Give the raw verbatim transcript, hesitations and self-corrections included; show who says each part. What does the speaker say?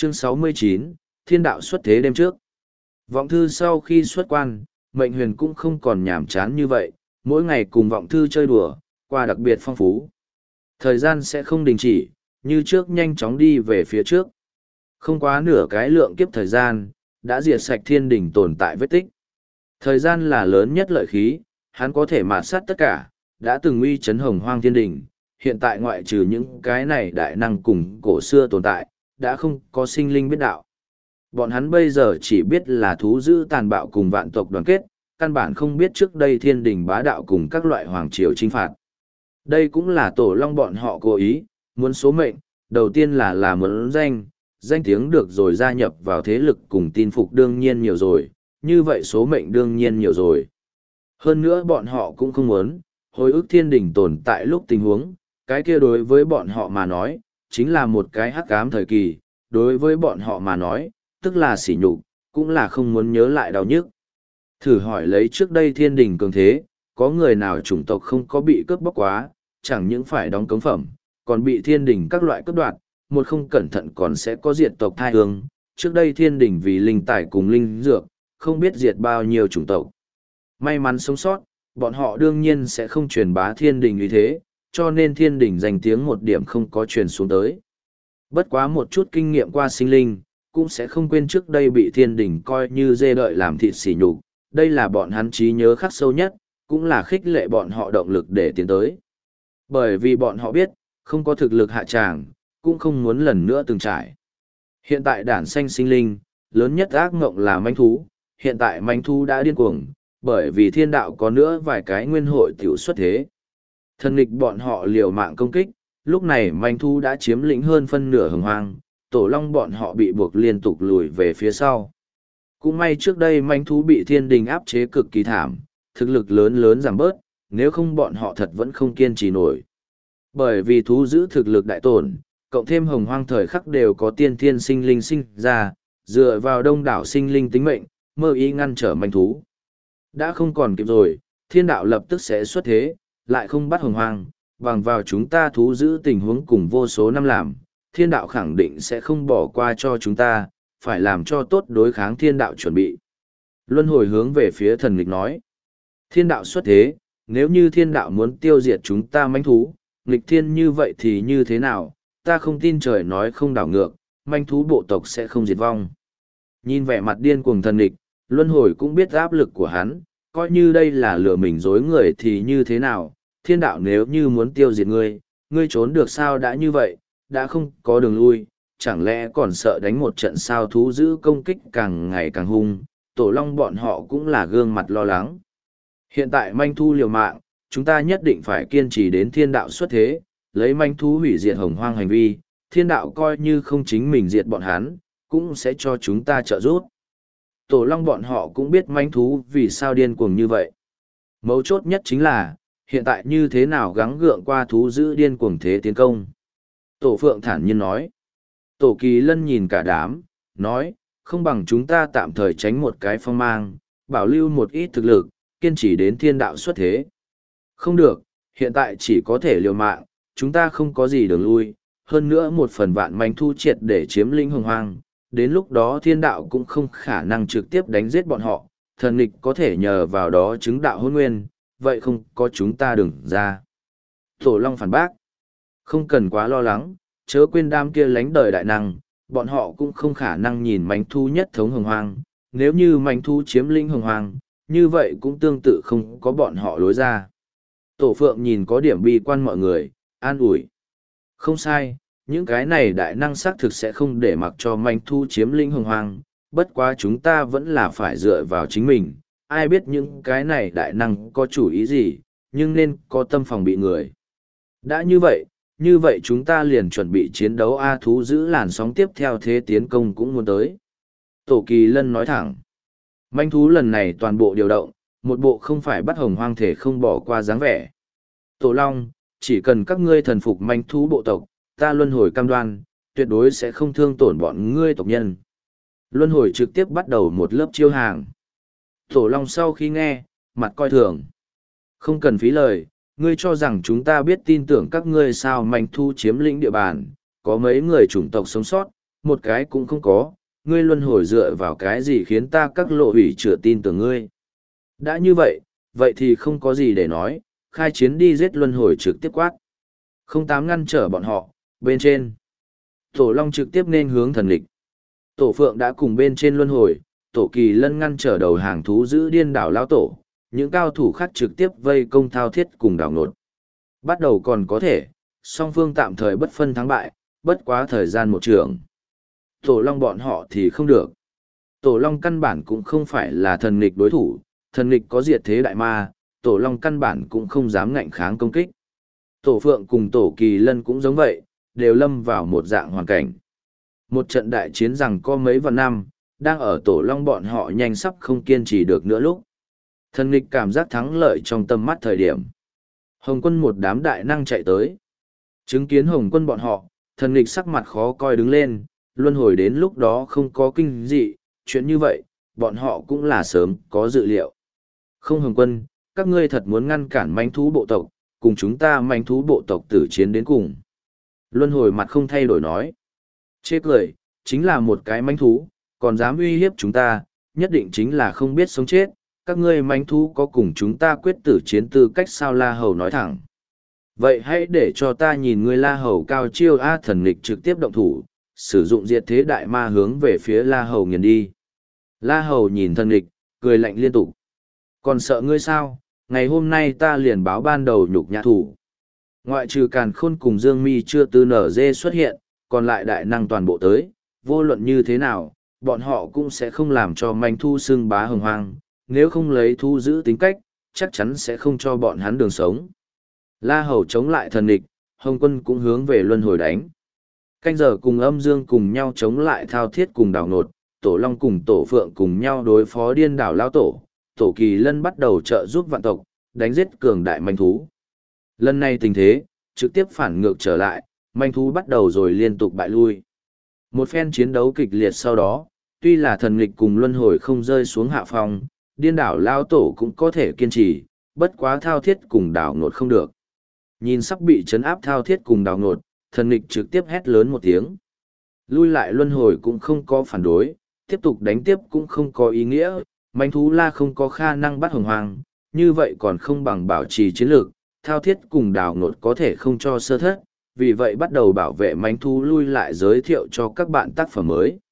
Speaker 1: Chương sáu mươi chín, Thiên đạo xuất thế đêm trước. Vọng thư sau khi xuất quan, Mệnh Huyền cũng không còn nhàm chán như vậy, mỗi ngày cùng Vọng thư chơi đùa, qua đặc biệt phong phú. Thời gian sẽ không đình chỉ, như trước nhanh chóng đi về phía trước. Không quá nửa cái lượng kiếp thời gian, đã diệt sạch thiên đỉnh tồn tại vết tích. Thời gian là lớn nhất lợi khí, hắn có thể mạt sát tất cả, đã từng uy chấn hồng hoang thiên đỉnh, hiện tại ngoại trừ những cái này đại năng cùng cổ xưa tồn tại, đã không có sinh linh biết đạo. Bọn hắn bây giờ chỉ biết là thú dữ tàn bạo cùng vạn tộc đoàn kết, căn bản không biết trước đây thiên đình bá đạo cùng các loại hoàng triều chinh phạt. Đây cũng là tổ long bọn họ cố ý, muốn số mệnh, đầu tiên là là muốn danh, danh tiếng được rồi gia nhập vào thế lực cùng tin phục đương nhiên nhiều rồi, như vậy số mệnh đương nhiên nhiều rồi. Hơn nữa bọn họ cũng không muốn, hồi ức thiên đình tồn tại lúc tình huống, cái kia đối với bọn họ mà nói, chính là một cái hắc ám thời kỳ, đối với bọn họ mà nói, tức là sỉ nhục, cũng là không muốn nhớ lại đau nhức. Thử hỏi lấy trước đây thiên đình cường thế, có người nào chủng tộc không có bị cướp bóc quá, chẳng những phải đóng cống phẩm, còn bị thiên đình các loại cướp đoạt, một không cẩn thận còn sẽ có diệt tộc thai hương. Trước đây thiên đình vì linh tài cùng linh dược, không biết diệt bao nhiêu chủng tộc. May mắn sống sót, bọn họ đương nhiên sẽ không truyền bá thiên đình như thế, cho nên thiên đình danh tiếng một điểm không có truyền xuống tới. Bất quá một chút kinh nghiệm qua sinh linh, cũng sẽ không quên trước đây bị thiên đình coi như dê đợi làm thịt sỉ nhục, đây là bọn hắn trí nhớ khắc sâu nhất, cũng là khích lệ bọn họ động lực để tiến tới. Bởi vì bọn họ biết, không có thực lực hạ tràng, cũng không muốn lần nữa từng trải. Hiện tại đản sanh sinh linh, lớn nhất ác ngộng là manh thú, hiện tại manh thú đã điên cuồng, bởi vì thiên đạo có nữa vài cái nguyên hội tiểu xuất thế. Thần nghịch bọn họ liều mạng công kích, lúc này manh thú đã chiếm lĩnh hơn phân nửa hồng hoang, tổ long bọn họ bị buộc liên tục lùi về phía sau. Cũng may trước đây manh thú bị thiên đình áp chế cực kỳ thảm, thực lực lớn lớn giảm bớt, nếu không bọn họ thật vẫn không kiên trì nổi. Bởi vì thú giữ thực lực đại tổn, cộng thêm hồng hoang thời khắc đều có tiên thiên sinh linh sinh ra, dựa vào đông đảo sinh linh tính mệnh, mơ ý ngăn trở manh thú. Đã không còn kịp rồi, thiên đạo lập tức sẽ xuất thế, lại không bắt hồng hoang, bằng vào chúng ta thú giữ tình huống cùng vô số năm làm, thiên đạo khẳng định sẽ không bỏ qua cho chúng ta, phải làm cho tốt đối kháng thiên đạo chuẩn bị. Luân hồi hướng về phía thần nghịch nói, thiên đạo xuất thế, nếu như thiên đạo muốn tiêu diệt chúng ta manh thú, nghịch thiên như vậy thì như thế nào, ta không tin trời nói không đảo ngược, manh thú bộ tộc sẽ không diệt vong. Nhìn vẻ mặt điên cuồng thần nghịch, luân hồi cũng biết áp lực của hắn, coi như đây là lừa mình dối người thì như thế nào, thiên đạo nếu như muốn tiêu diệt ngươi, ngươi trốn được sao đã như vậy, đã không có đường lui, chẳng lẽ còn sợ đánh một trận sao thú giữ công kích càng ngày càng hung, tổ long bọn họ cũng là gương mặt lo lắng. Hiện tại manh thu liều mạng, chúng ta nhất định phải kiên trì đến thiên đạo xuất thế, lấy manh thú hủy diệt hồng hoang hành vi, thiên đạo coi như không chính mình diệt bọn hắn, cũng sẽ cho chúng ta trợ giúp. Tổ long bọn họ cũng biết manh thú vì sao điên cuồng như vậy. Mấu chốt nhất chính là, hiện tại như thế nào gắng gượng qua thú giữ điên cuồng thế tiến công. Tổ phượng thản nhiên nói. Tổ kỳ lân nhìn cả đám, nói, không bằng chúng ta tạm thời tránh một cái phong mang, bảo lưu một ít thực lực, kiên trì đến thiên đạo xuất thế. Không được, hiện tại chỉ có thể liều mạng, chúng ta không có gì đường lui, hơn nữa một phần vạn manh thu triệt để chiếm lĩnh hồng hoang, đến lúc đó thiên đạo cũng không khả năng trực tiếp đánh giết bọn họ, thần nghịch có thể nhờ vào đó chứng đạo hôn nguyên, vậy không có chúng ta đừng ra. Tổ long phản bác, không cần quá lo lắng, chớ quên đám kia lánh đời đại năng, bọn họ cũng không khả năng nhìn manh thu nhất thống hồng hoang, nếu như manh thu chiếm lĩnh hồng hoang, như vậy cũng tương tự không có bọn họ lối ra. Tổ phượng nhìn có điểm bi quan mọi người, an ủi. Không sai, những cái này đại năng xác thực sẽ không để mặc cho manh thu chiếm lĩnh hồng hoang, bất quá chúng ta vẫn là phải dựa vào chính mình, ai biết những cái này đại năng có chủ ý gì, nhưng nên có tâm phòng bị người. Đã như vậy, như vậy chúng ta liền chuẩn bị chiến đấu A thú giữ làn sóng tiếp theo thế tiến công cũng muốn tới. Tổ kỳ lân nói thẳng, manh thú lần này toàn bộ điều động, một bộ không phải bắt hồng hoang thể không bỏ qua dáng vẻ. Tổ long, chỉ cần các ngươi thần phục manh thú bộ tộc, ta luân hồi cam đoan, tuyệt đối sẽ không thương tổn bọn ngươi tộc nhân. Luân hồi trực tiếp bắt đầu một lớp chiêu hàng. Tổ long sau khi nghe, mặt coi thường. Không cần phí lời, ngươi cho rằng chúng ta biết tin tưởng các ngươi sao manh thu chiếm lĩnh địa bàn, có mấy người chủng tộc sống sót, một cái cũng không có, ngươi luân hồi dựa vào cái gì khiến ta các lộ hủy chữa tin tưởng ngươi. Đã như vậy, vậy thì không có gì để nói, khai chiến đi giết luân hồi trực tiếp quát. Không tám ngăn trở bọn họ, bên trên. Tổ Long trực tiếp nên hướng thần địch. Tổ Phượng đã cùng bên trên luân hồi, Tổ Kỳ Lân ngăn trở đầu hàng thú giữ điên đảo lao tổ, những cao thủ khác trực tiếp vây công thao thiết cùng đảo nột. Bắt đầu còn có thể, song phương tạm thời bất phân thắng bại, bất quá thời gian một trường. Tổ Long bọn họ thì không được. Tổ Long căn bản cũng không phải là thần nghịch đối thủ, thần nghịch có diệt thế đại ma, Tổ Long căn bản cũng không dám ngạnh kháng công kích. Tổ Phượng cùng Tổ Kỳ Lân cũng giống vậy, đều lâm vào một dạng hoàn cảnh. Một trận đại chiến rằng có mấy vạn năm, đang ở Tổ Long bọn họ nhanh sắp không kiên trì được nữa lúc. Thần nghịch cảm giác thắng lợi trong tâm mắt thời điểm. Hồng quân một đám đại năng chạy tới. Chứng kiến Hồng quân bọn họ, thần nghịch sắc mặt khó coi đứng lên, luân hồi đến lúc đó không có kinh dị, chuyện như vậy, bọn họ cũng là sớm có dự liệu. Không Hồng quân, các ngươi thật muốn ngăn cản manh thú bộ tộc, cùng chúng ta manh thú bộ tộc tử chiến đến cùng. Luân hồi mặt không thay đổi nói. Chê cười, chính là một cái manh thú, còn dám uy hiếp chúng ta, nhất định chính là không biết sống chết. Các ngươi manh thú có cùng chúng ta quyết tử chiến tư cách sao La Hầu nói thẳng. Vậy hãy để cho ta nhìn ngươi La Hầu cao chiêu A thần nghịch trực tiếp động thủ, sử dụng diệt thế đại ma hướng về phía La Hầu nghiền đi. La Hầu nhìn thần nghịch, cười lạnh liên tục. Còn sợ ngươi sao, ngày hôm nay ta liền báo ban đầu nhục nhã thủ. Ngoại trừ Càn Khôn cùng Dương Mi chưa từ nở dê xuất hiện, còn lại đại năng toàn bộ tới, vô luận như thế nào, bọn họ cũng sẽ không làm cho manh thu xưng bá hồng hoang, nếu không lấy thu giữ tính cách, chắc chắn sẽ không cho bọn hắn đường sống. La Hầu chống lại thần địch, Hồng Quân cũng hướng về luân hồi đánh. Canh giờ cùng âm dương cùng nhau chống lại thao thiết cùng đảo nột, Tổ Long cùng Tổ Phượng cùng nhau đối phó điên đảo lao tổ, Tổ Kỳ Lân bắt đầu trợ giúp vạn tộc, đánh giết cường đại manh thú. Lần này tình thế, trực tiếp phản ngược trở lại, manh thú bắt đầu rồi liên tục bại lui. Một phen chiến đấu kịch liệt sau đó, tuy là thần nghịch cùng luân hồi không rơi xuống hạ phòng, điên đảo lao tổ cũng có thể kiên trì, bất quá thao thiết cùng đảo nột không được. Nhìn sắp bị chấn áp thao thiết cùng đảo nột, thần nghịch trực tiếp hét lớn một tiếng. Lui lại luân hồi cũng không có phản đối, tiếp tục đánh tiếp cũng không có ý nghĩa, manh thú la không có khả năng bắt hồng hoàng, như vậy còn không bằng bảo trì chiến lược, thao thiết cùng đảo nột có thể không cho sơ thất, vì vậy bắt đầu bảo vệ manh thú lui lại giới thiệu cho các bạn tác phẩm mới.